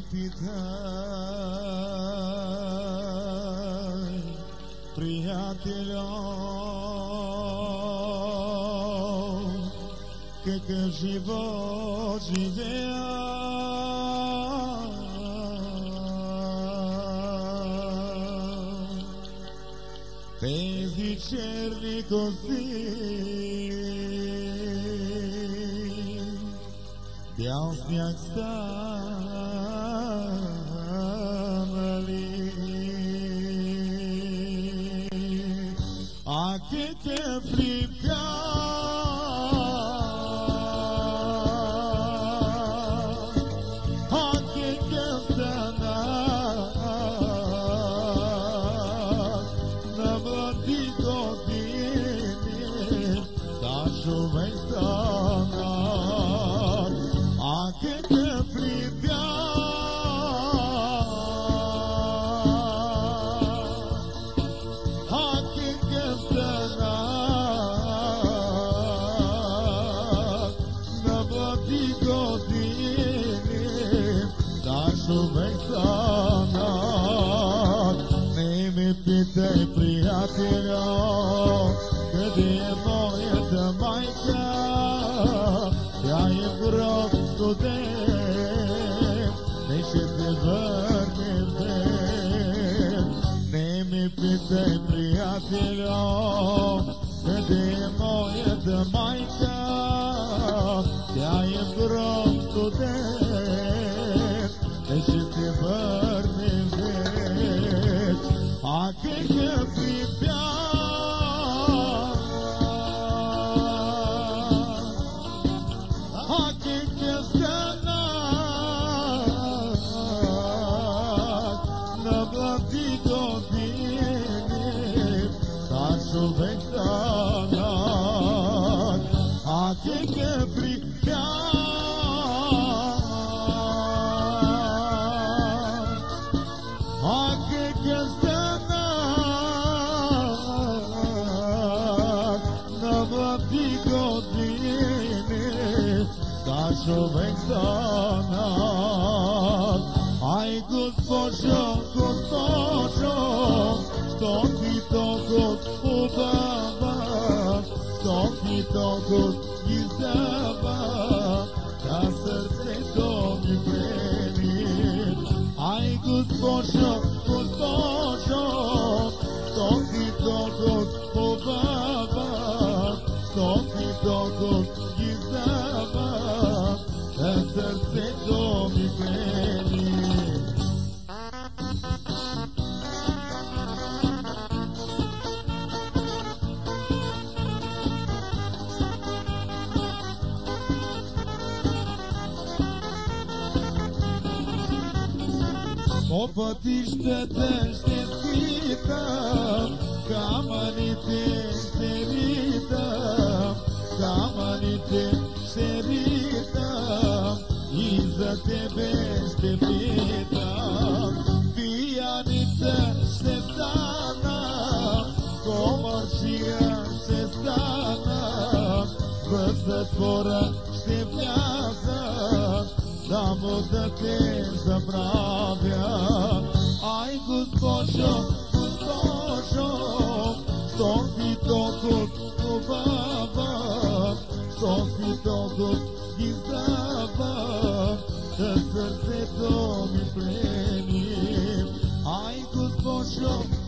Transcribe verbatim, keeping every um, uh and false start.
питай, приятелю, какъв живот живея. Тези черни коси, бял сняг станали, а какъв ли бял, а какъв станал на млади години, да човек станал, а какъв ли бял, а какъв станал на млади години, да човек станал. Не ме питай, приятелю, къде е моята майка, тя е гроб студен, не ще се върне в ден. Не ме питай, приятелю, къде е моята майка, тя е гроб студен, не ще се върне в ден. А какъв ли бял, а какъв станал на млади години, да човек станал, а какъв ли бял, а какъв станал на млади години, да човек станал. Ай, госпожо, госпожо, що си толкова хубава, що си толкова изява, да сърцето ми плени. Ай, госпожо, госпожо, що си толкова хубава, що си толкова изява, да сърцето ми плени. По пътищата ще скитам, камъните ще ритам, камъните ще ритам, и за тебе ще питам. Пияница ще стана, комаршия ще стана, в затвора ще вляза, само да те забравя. Ай, госпожо, госпожо, що си толкова хубава, що си толкова изява, да сърцето ми плени. Ай, госпожо,